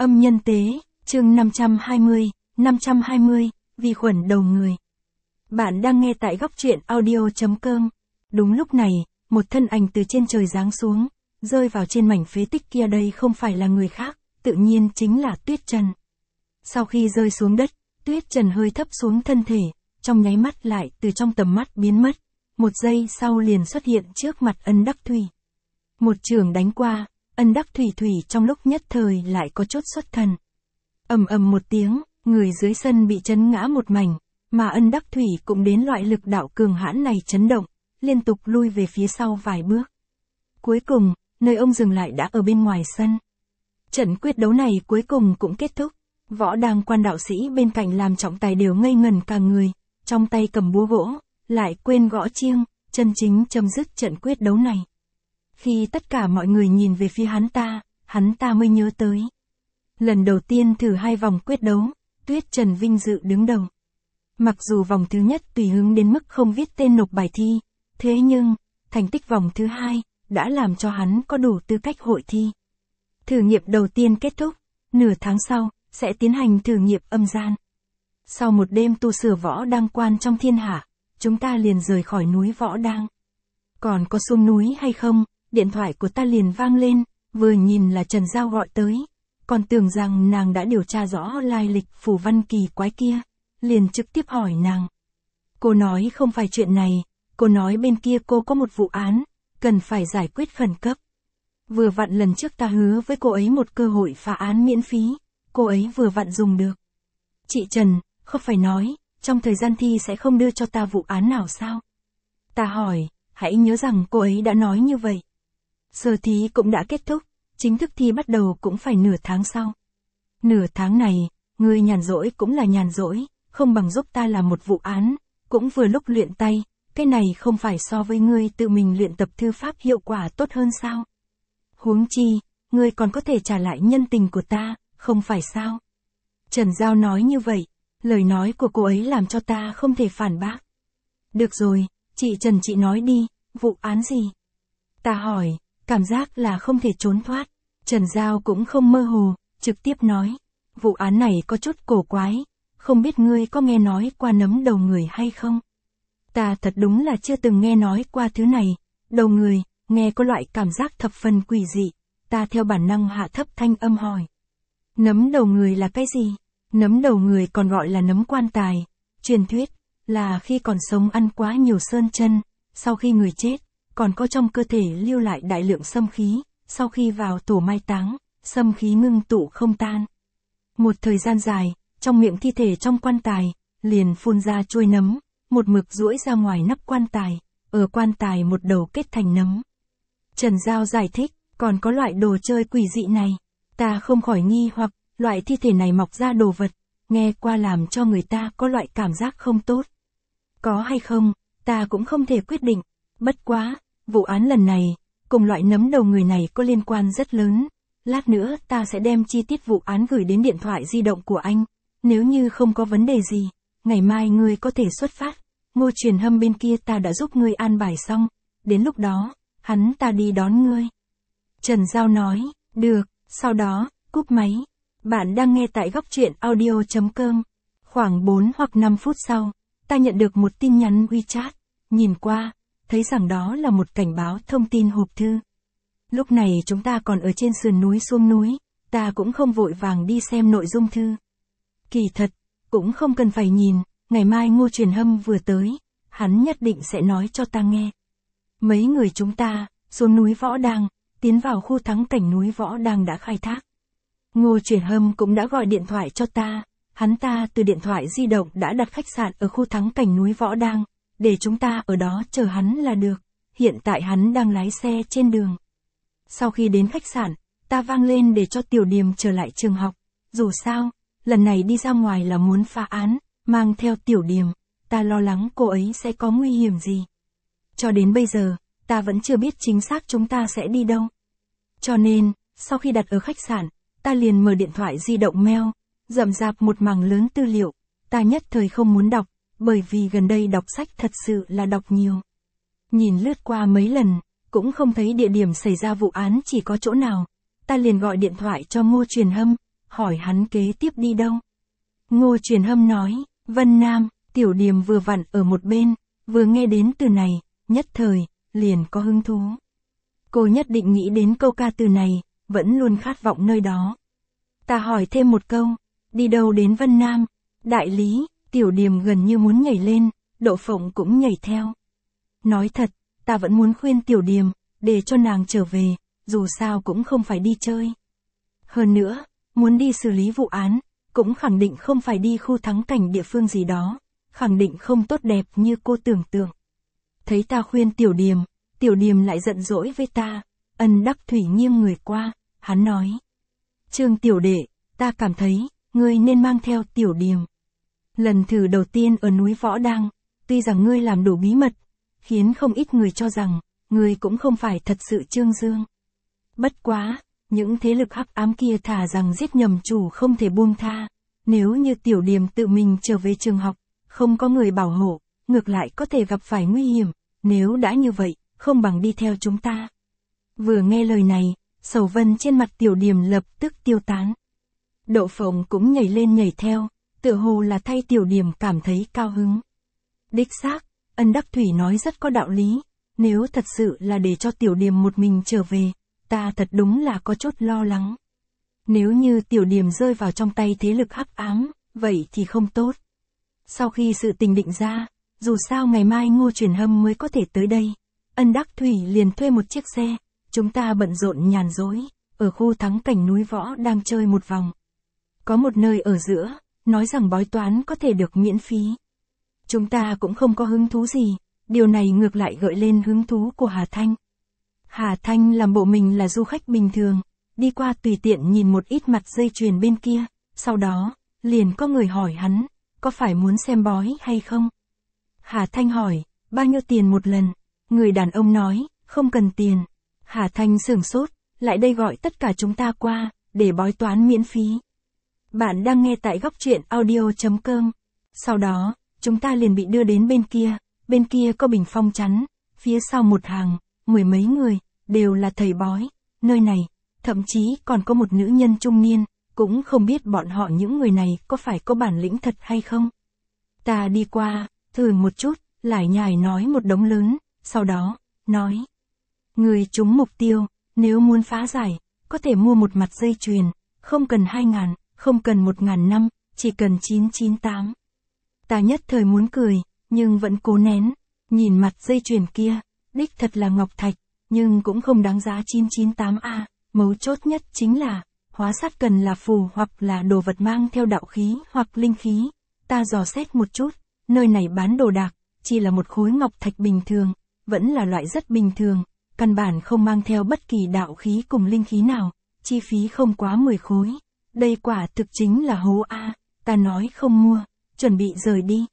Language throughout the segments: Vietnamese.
Âm nhân tế, chương 520, vi khuẩn đầu người. Bạn đang nghe tại góc truyện audio.com. Đúng lúc này, một thân ảnh từ trên trời giáng xuống, rơi vào trên mảnh phế tích kia. Đây không phải là người khác, tự nhiên chính là Tuyết Trần. Sau khi rơi xuống đất, Tuyết Trần hơi thấp xuống thân thể, trong nháy mắt lại từ trong tầm mắt biến mất. Một giây sau liền xuất hiện trước mặt Ân Đắc Thủy. Một chưởng đánh qua, Ân Đắc Thủy trong lúc nhất thời lại có chút xuất thần. Ầm ầm một tiếng, người dưới sân bị chấn ngã một mảnh, mà Ân Đắc Thủy cũng đến loại lực đạo cường hãn này chấn động, liên tục lui về phía sau vài bước. Cuối cùng, nơi ông dừng lại đã ở bên ngoài sân. Trận quyết đấu này cuối cùng cũng kết thúc. Võ Đang quan đạo sĩ bên cạnh làm trọng tài đều ngây ngẩn cả người, trong tay cầm búa gỗ, lại quên gõ chiêng, chân chính chấm dứt trận quyết đấu này. Khi tất cả mọi người nhìn về phía hắn ta mới nhớ tới. Lần đầu tiên thử 2 vòng quyết đấu, Tuyết Trần vinh dự đứng đầu. Mặc dù vòng thứ nhất tùy hứng đến mức không viết tên nộp bài thi, thế nhưng, thành tích vòng thứ 2, đã làm cho hắn có đủ tư cách hội thi. Thử nghiệm đầu tiên kết thúc, nửa tháng sau, sẽ tiến hành thử nghiệm âm gian. Sau một đêm tu sửa Võ Đang quan trong thiên hạ, chúng ta liền rời khỏi núi Võ Đang. Còn có xuống núi hay không, điện thoại của ta liền vang lên, vừa nhìn là Trần Giao gọi tới. Còn tưởng rằng nàng đã điều tra rõ lai lịch phù văn kỳ quái kia, liền trực tiếp hỏi nàng. Cô nói không phải chuyện này, cô nói bên kia cô có một vụ án, cần phải giải quyết khẩn cấp. Vừa vặn lần trước ta hứa với cô ấy một cơ hội phá án miễn phí, cô ấy vừa vặn dùng được. Chị Trần, không phải nói, trong thời gian thi sẽ không đưa cho ta vụ án nào sao? Ta hỏi, hãy nhớ rằng cô ấy đã nói như vậy. Sơ thí cũng đã kết thúc, chính thức thi bắt đầu cũng phải nửa tháng sau. Nửa tháng này, ngươi nhàn rỗi cũng là nhàn rỗi, không bằng giúp ta làm một vụ án, cũng vừa lúc luyện tay, cái này không phải so với ngươi tự mình luyện tập thư pháp hiệu quả tốt hơn sao? Huống chi, ngươi còn có thể trả lại nhân tình của ta, không phải sao? Trần Giao nói như vậy, lời nói của cô ấy làm cho ta không thể phản bác. Được rồi, chị Trần chị nói đi, vụ án gì? Ta hỏi, cảm giác là không thể trốn thoát. Trần Giao cũng không mơ hồ, trực tiếp nói. Vụ án này có chút cổ quái, không biết ngươi có nghe nói qua nấm đầu người hay không? Ta thật đúng là chưa từng nghe nói qua thứ này. Đầu người, nghe có loại cảm giác thập phần quỷ dị. Ta theo bản năng hạ thấp thanh âm hỏi. Nấm đầu người là cái gì? Nấm đầu người còn gọi là nấm quan tài. Truyền thuyết, là khi còn sống ăn quá nhiều sơn chân, sau khi người chết, còn có trong cơ thể lưu lại đại lượng xâm khí, sau khi vào tổ mai táng, xâm khí ngưng tụ không tan. Một thời gian dài, trong miệng thi thể trong quan tài, liền phun ra chuôi nấm, một mực duỗi ra ngoài nắp quan tài, ở quan tài một đầu kết thành nấm. Trần Giao giải thích, còn có loại đồ chơi quỷ dị này, ta không khỏi nghi hoặc, loại thi thể này mọc ra đồ vật, nghe qua làm cho người ta có loại cảm giác không tốt. Có hay không, ta cũng không thể quyết định, bất quá, vụ án lần này, cùng loại nấm đầu người này có liên quan rất lớn. Lát nữa ta sẽ đem chi tiết vụ án gửi đến điện thoại di động của anh. Nếu như không có vấn đề gì, ngày mai ngươi có thể xuất phát. Ngô Truyền Hâm bên kia ta đã giúp ngươi an bài xong. Đến lúc đó, hắn ta đi đón ngươi. Trần Giao nói, được, sau đó, cúp máy. Bạn đang nghe tại góc truyện audio.com. Khoảng 4 hoặc 5 phút sau, ta nhận được một tin nhắn WeChat. Nhìn qua, thấy rằng đó là một cảnh báo thông tin hộp thư. Lúc này chúng ta còn ở trên sườn núi xuống núi, ta cũng không vội vàng đi xem nội dung thư. Kỳ thật, cũng không cần phải nhìn, ngày mai Ngô Truyền Hâm vừa tới, hắn nhất định sẽ nói cho ta nghe. Mấy người chúng ta, xuống núi Võ Đang, tiến vào khu thắng cảnh núi Võ Đang đã khai thác. Ngô Truyền Hâm cũng đã gọi điện thoại cho ta, hắn ta từ điện thoại di động đã đặt khách sạn ở khu thắng cảnh núi Võ Đang, để chúng ta ở đó chờ hắn là được. Hiện tại hắn đang lái xe trên đường. Sau khi đến khách sạn, ta vang lên để cho Tiểu Điềm trở lại trường học. Dù sao, lần này đi ra ngoài là muốn phá án, mang theo Tiểu Điềm, ta lo lắng cô ấy sẽ có nguy hiểm gì. Cho đến bây giờ, ta vẫn chưa biết chính xác chúng ta sẽ đi đâu. Cho nên, sau khi đặt ở khách sạn, ta liền mở điện thoại di động mail, rậm rạp một mảng lớn tư liệu, ta nhất thời không muốn đọc, bởi vì gần đây đọc sách thật sự là đọc nhiều. Nhìn lướt qua mấy lần, cũng không thấy địa điểm xảy ra vụ án chỉ có chỗ nào. Ta liền gọi điện thoại cho Ngô Truyền Hâm, hỏi hắn kế tiếp đi đâu. Ngô Truyền Hâm nói, Vân Nam. Tiểu Điềm vừa vặn ở một bên, vừa nghe đến từ này, nhất thời, liền có hứng thú. Cô nhất định nghĩ đến câu ca từ này, vẫn luôn khát vọng nơi đó. Ta hỏi thêm một câu, đi đâu đến Vân Nam? Đại lý. Tiểu Điềm gần như muốn nhảy lên, Đậu Phộng cũng nhảy theo. Nói thật, ta vẫn muốn khuyên Tiểu Điềm, để cho nàng trở về, dù sao cũng không phải đi chơi. Hơn nữa, muốn đi xử lý vụ án, cũng khẳng định không phải đi khu thắng cảnh địa phương gì đó, khẳng định không tốt đẹp như cô tưởng tượng. Thấy ta khuyên Tiểu Điềm lại giận dỗi với ta, Ân Đắc Thủy nghiêng người qua, hắn nói. Trương tiểu đệ, ta cảm thấy, ngươi nên mang theo Tiểu Điềm. Lần thử đầu tiên ở núi Võ Đang, tuy rằng ngươi làm đủ bí mật, khiến không ít người cho rằng, ngươi cũng không phải thật sự Trương Dương. Bất quá, những thế lực hắc ám kia thả rằng giết nhầm chủ không thể buông tha, nếu như Tiểu Điềm tự mình trở về trường học, không có người bảo hộ, ngược lại có thể gặp phải nguy hiểm, nếu đã như vậy, không bằng đi theo chúng ta. Vừa nghe lời này, sầu vân trên mặt Tiểu Điềm lập tức tiêu tán. Đậu Phộng cũng nhảy lên nhảy theo, tựa hồ là thay Tiểu Điềm cảm thấy cao hứng. Đích xác, Ân Đắc Thủy nói rất có đạo lý, nếu thật sự là để cho Tiểu Điềm một mình trở về, ta thật đúng là có chút lo lắng. Nếu như Tiểu Điềm rơi vào trong tay thế lực hắc ám, vậy thì không tốt. Sau khi sự tình định ra, dù sao ngày mai Ngô Truyền Hâm mới có thể tới đây, Ân Đắc Thủy liền thuê một chiếc xe, chúng ta bận rộn nhàn rỗi, ở khu thắng cảnh núi Võ đang chơi một vòng. Có một nơi ở giữa, nói rằng bói toán có thể được miễn phí. Chúng ta cũng không có hứng thú gì, điều này ngược lại gợi lên hứng thú của Hà Thanh. Hà Thanh làm bộ mình là du khách bình thường, đi qua tùy tiện nhìn một ít mặt dây chuyền bên kia, sau đó, liền có người hỏi hắn, có phải muốn xem bói hay không? Hà Thanh hỏi, bao nhiêu tiền một lần? Người đàn ông nói, không cần tiền. Hà Thanh sửng sốt, lại đây gọi tất cả chúng ta qua, để bói toán miễn phí. Bạn đang nghe tại góc truyện audio.com. Sau đó, chúng ta liền bị đưa đến bên kia có bình phong chắn, phía sau một hàng, 10 mấy người, đều là thầy bói, nơi này, thậm chí còn có một nữ nhân trung niên, cũng không biết bọn họ những người này có phải có bản lĩnh thật hay không. Ta đi qua, thử một chút, lải nhải nói một đống lớn, sau đó, nói. Người trúng mục tiêu, nếu muốn phá giải, có thể mua một mặt dây chuyền, không cần 2.000, không cần 1.000 năm, chỉ cần 998. Ta nhất thời muốn cười, nhưng vẫn cố nén, nhìn mặt dây chuyền kia, đích thật là ngọc thạch, nhưng cũng không đáng giá 998a, mấu chốt nhất chính là, hóa sát cần là phù hoặc là đồ vật mang theo đạo khí hoặc linh khí. Ta dò xét một chút, nơi này bán đồ đạc, chỉ là một khối ngọc thạch bình thường, vẫn là loại rất bình thường, căn bản không mang theo bất kỳ đạo khí cùng linh khí nào, chi phí không quá 10 khối. Đây quả thực chính là hố A, ta nói không mua, chuẩn bị rời đi.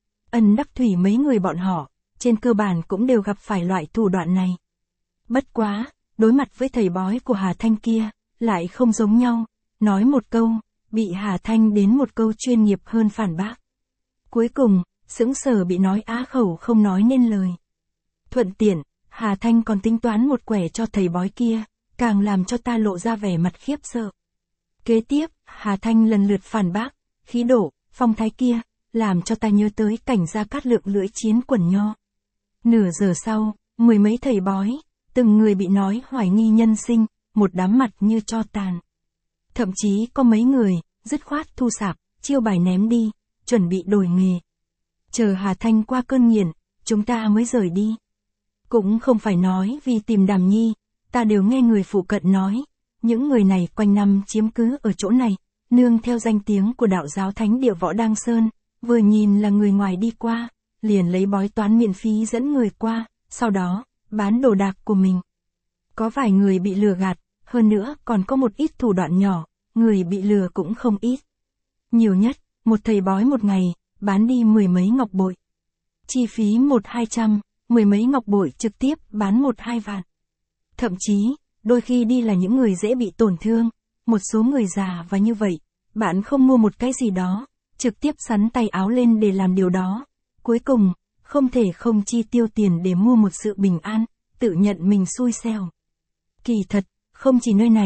Ân Đắc Thủy mấy người bọn họ, trên cơ bản cũng đều gặp phải loại thủ đoạn này. Bất quá, đối mặt với thầy bói của Hà Thanh kia, lại không giống nhau, nói một câu, bị Hà Thanh đến một câu chuyên nghiệp hơn phản bác. Cuối cùng, sững sờ bị nói á khẩu không nói nên lời. Thuận tiện, Hà Thanh còn tính toán một quẻ cho thầy bói kia, càng làm cho ta lộ ra vẻ mặt khiếp sợ. Kế tiếp, Hà Thanh lần lượt phản bác, khí độ, phong thái kia, làm cho ta nhớ tới cảnh Gia Cát Lượng lưỡi chiến quần nho. Nửa giờ sau, 10 mấy thầy bói, từng người bị nói hoài nghi nhân sinh, một đám mặt như tro tàn. Thậm chí có mấy người, dứt khoát thu sạp, chiêu bài ném đi, chuẩn bị đổi nghề. Chờ Hà Thanh qua cơn nghiện, chúng ta mới rời đi. Cũng không phải nói vì tìm Đàm Nhi, ta đều nghe người phụ cận nói, những người này quanh năm chiếm cứ ở chỗ này, nương theo danh tiếng của đạo giáo thánh địa Võ Đăng Sơn, vừa nhìn là người ngoài đi qua, liền lấy bói toán miễn phí dẫn người qua, sau đó, bán đồ đạc của mình. Có vài người bị lừa gạt, hơn nữa còn có một ít thủ đoạn nhỏ, người bị lừa cũng không ít. Nhiều nhất, một thầy bói một ngày, bán đi 10 mấy ngọc bội. Chi phí 1-200, 10 mấy ngọc bội trực tiếp bán 1-2 vạn. Thậm chí, đôi khi đi là những người dễ bị tổn thương, một số người già và như vậy, bạn không mua một cái gì đó, trực tiếp sắn tay áo lên để làm điều đó. Cuối cùng, không thể không chi tiêu tiền để mua một sự bình an, tự nhận mình xui xẻo. Kỳ thật, không chỉ nơi này,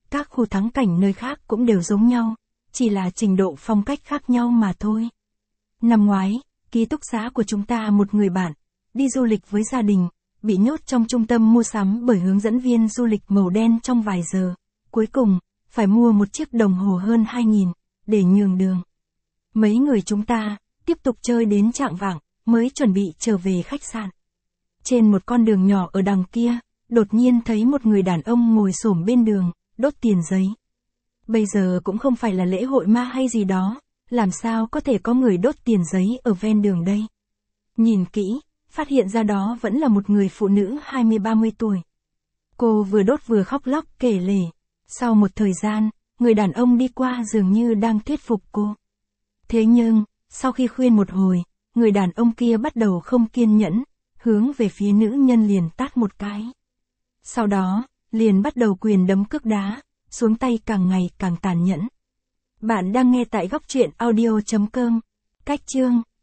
Các khu thắng cảnh nơi khác cũng đều giống nhau, chỉ là trình độ phong cách khác nhau mà thôi. Năm ngoái, ký túc xá của chúng ta một người bạn, đi du lịch với gia đình, bị nhốt trong trung tâm mua sắm bởi hướng dẫn viên du lịch màu đen trong vài giờ. Cuối cùng, phải mua một chiếc đồng hồ hơn 2.000, để nhường đường. Mấy người chúng ta, tiếp tục chơi đến chạng vạng, mới chuẩn bị trở về khách sạn. Trên một con đường nhỏ ở đằng kia, đột nhiên thấy một người đàn ông ngồi xổm bên đường, đốt tiền giấy. Bây giờ cũng không phải là lễ hội ma hay gì đó, làm sao có thể có người đốt tiền giấy ở ven đường đây? Nhìn kỹ, phát hiện ra đó vẫn là một người phụ nữ 20-30 tuổi. Cô vừa đốt vừa khóc lóc kể lể. Sau một thời gian, người đàn ông đi qua dường như đang thuyết phục cô. Thế nhưng, sau khi khuyên một hồi, người đàn ông kia bắt đầu không kiên nhẫn, hướng về phía nữ nhân liền tát một cái. Sau đó, liền bắt đầu quyền đấm cước đá, xuống tay càng ngày càng tàn nhẫn. Bạn đang nghe tại góc truyện audio.com. Cách chương